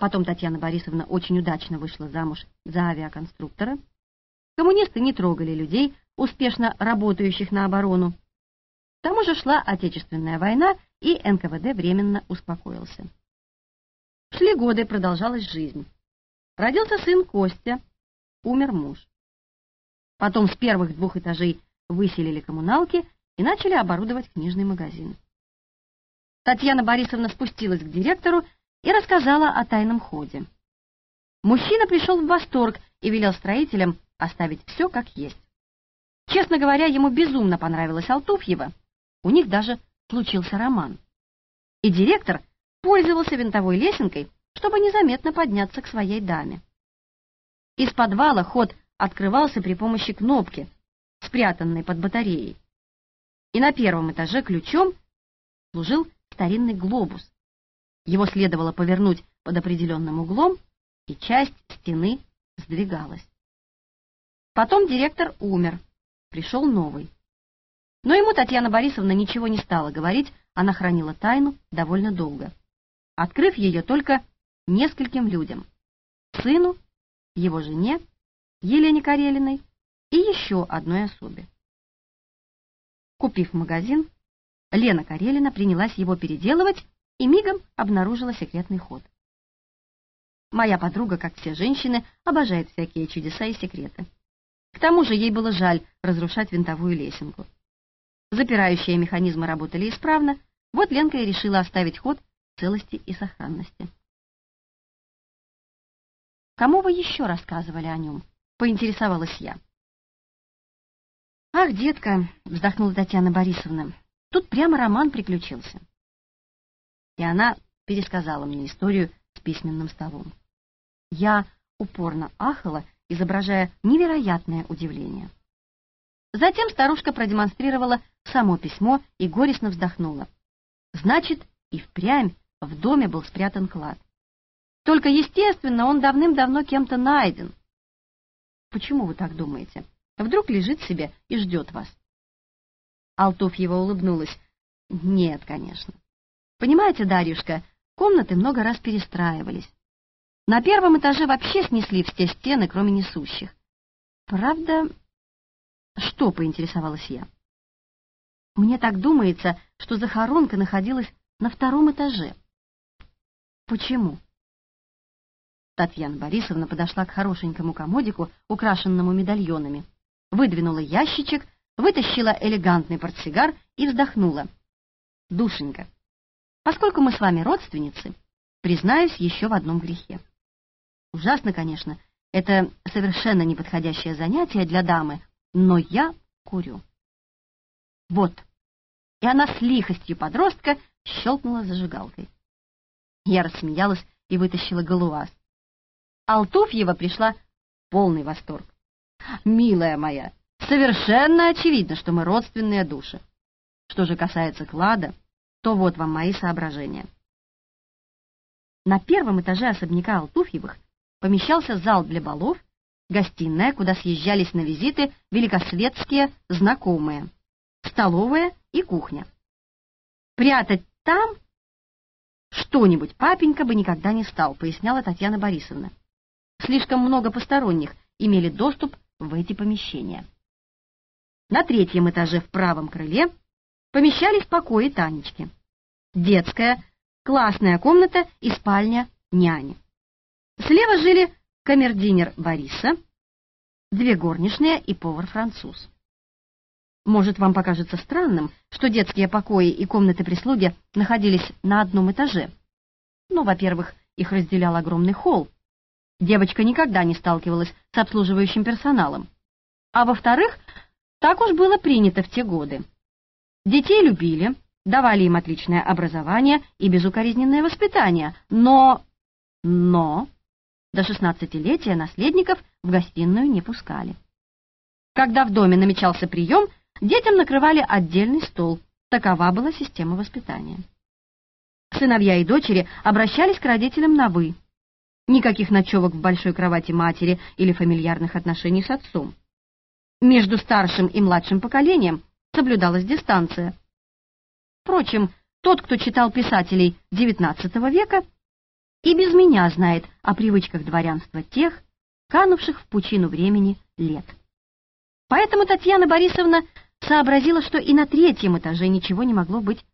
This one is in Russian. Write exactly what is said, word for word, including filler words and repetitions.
Потом Татьяна Борисовна очень удачно вышла замуж за авиаконструктора. Коммунисты не трогали людей, успешно работающих на оборону. К тому же шла Отечественная война, и эн ка вэ дэ временно успокоился. Шли годы, продолжалась жизнь. Родился сын Костя, умер муж. Потом с первых двух этажей выселили коммуналки и начали оборудовать книжный магазин. Татьяна Борисовна спустилась к директору и рассказала о тайном ходе. Мужчина пришел в восторг и велел строителям оставить все как есть. Честно говоря, ему безумно понравилась Алтуфьева, у них даже случился роман. И директор пользовался винтовой лесенкой, чтобы незаметно подняться к своей даме. Из подвала ход открывался при помощи кнопки, спрятанной под батареей. И на первом этаже ключом служил старинный глобус. Его следовало повернуть под определенным углом, и часть стены сдвигалась. Потом директор умер, пришел новый. Но ему Татьяна Борисовна ничего не стала говорить, она хранила тайну довольно долго, открыв ее только нескольким людям: сыну, его жене, Елене Карелиной и еще одной особе. Купив магазин, Лена Карелина принялась его переделывать и мигом обнаружила секретный ход. Моя подруга, как все женщины, обожает всякие чудеса и секреты. К тому же ей было жаль разрушать винтовую лесенку. Запирающие механизмы работали исправно, вот Ленка и решила оставить ход в целости и сохранности. «Кому вы еще рассказывали о нем?» — поинтересовалась я. «Ах, детка!» — вздохнула Татьяна Борисовна. «Тут прямо роман приключился». И она пересказала мне историю с письменным столом. Я упорно ахала, изображая невероятное удивление. Затем старушка продемонстрировала само письмо и горестно вздохнула. Значит, и впрямь в доме был спрятан клад. Только, естественно, он давным-давно кем-то найден. Почему вы так думаете? Вдруг лежит себе и ждет вас? Алтуфьева улыбнулась. Нет, конечно. Понимаете, Дарьюшка, комнаты много раз перестраивались. На первом этаже вообще снесли все стены, кроме несущих. Правда... Что, поинтересовалась я? Мне так думается, что захоронка находилась на втором этаже. Почему? Татьяна Борисовна подошла к хорошенькому комодику, украшенному медальонами, выдвинула ящичек, вытащила элегантный портсигар и вздохнула. Душенька, поскольку мы с вами родственницы, признаюсь еще в одном грехе. Ужасно, конечно, это совершенно неподходящее занятие для дамы, но я курю. Вот. И она с лихостью подростка щелкнула зажигалкой. Я рассмеялась и вытащила галуаз. Алтуфьева пришла в полный восторг. Милая моя, совершенно очевидно, что мы родственные души. Что же касается клада, то вот вам мои соображения. На первом этаже особняка Алтуфьевых помещался зал для балов, гостиная, куда съезжались на визиты великосветские знакомые, столовая и кухня. Прятать там что-нибудь папенька бы никогда не стал, поясняла Татьяна Борисовна. Слишком много посторонних имели доступ в эти помещения. На третьем этаже в правом крыле помещались покои Танечки, детская, классная комната и спальня няни. Слева жили камердинер Бориса, две горничные и повар-француз. Может, вам покажется странным, что детские покои и комнаты прислуги находились на одном этаже. Ну, во-первых, их разделял огромный холл. Девочка никогда не сталкивалась с обслуживающим персоналом. А во-вторых, так уж было принято в те годы. Детей любили, давали им отличное образование и безукоризненное воспитание, но... Но... До шестнадцатилетия наследников в гостиную не пускали. Когда в доме намечался прием, детям накрывали отдельный стол. Такова была система воспитания. Сыновья и дочери обращались к родителям на «вы». Никаких ночевок в большой кровати матери или фамильярных отношений с отцом. Между старшим и младшим поколением соблюдалась дистанция. Впрочем, тот, кто читал писателей девятнадцатого века, и без меня знает о привычках дворянства тех, канувших в пучину времени лет. Поэтому Татьяна Борисовна сообразила, что и на третьем этаже ничего не могло быть